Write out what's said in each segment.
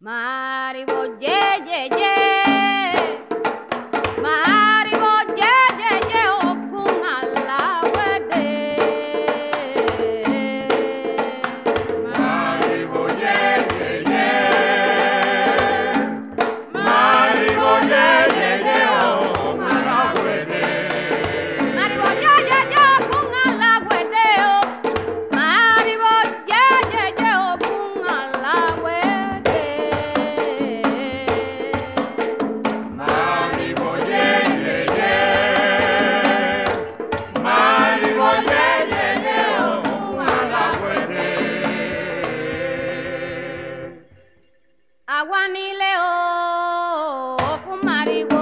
Maribo, ye, ye, ye. Maribo, ye, ye, ye, okun alawede. Maribo, ye, ye, ye. Maribo, ye, ye, ye, okun alawede. Maribo, ye, ye, ye, okun alawede, oh. Maribo, ye, ye, ye, okun alawede. Maribo, ye, ye, ye. Maribo, ye, ye, ye, okun alawede. Aguanile o, okun maribo.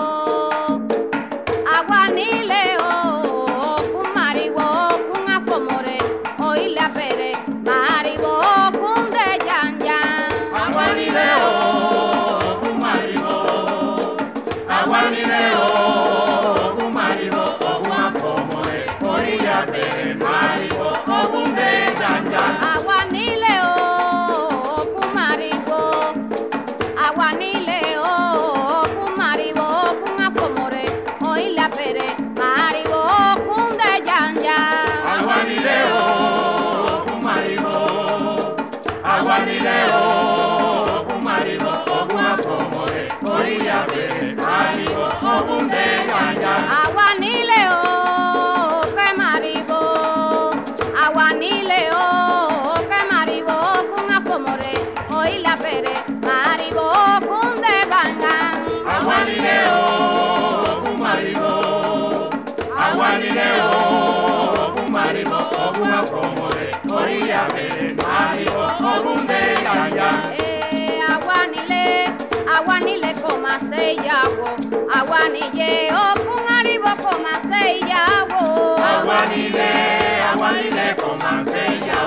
Aguanile o, okun maribo, okun afomore, oile apere, maribo, okun de yan yan. Aguanile o, okun maribo. Aguanile o, okun maribo, okun afomore, oile apere, maribo, okun de yan yan. Aguanile o, okun maribo. Aguanile o, okun maribo, okun afomore, oile apere, maribo, okun de yan yan. Aguanile o, okun maribo. Aguanile o, okun maribo, okun afomore, oile apere, maribo, okun de yan yan. Aguanile o, que maribo. Aguanile o, que maribo, okun afomore, oile apere, maribo, okun de bangan. Aguanile o, okun maribo. Aguanile o, okun maribo, okun afomore, oile apere, maribo, okun de yan yan. Aguanile coma seyawo. Aguanille okun aribo coma seyawo. Aguanile, aguanile, coman sella.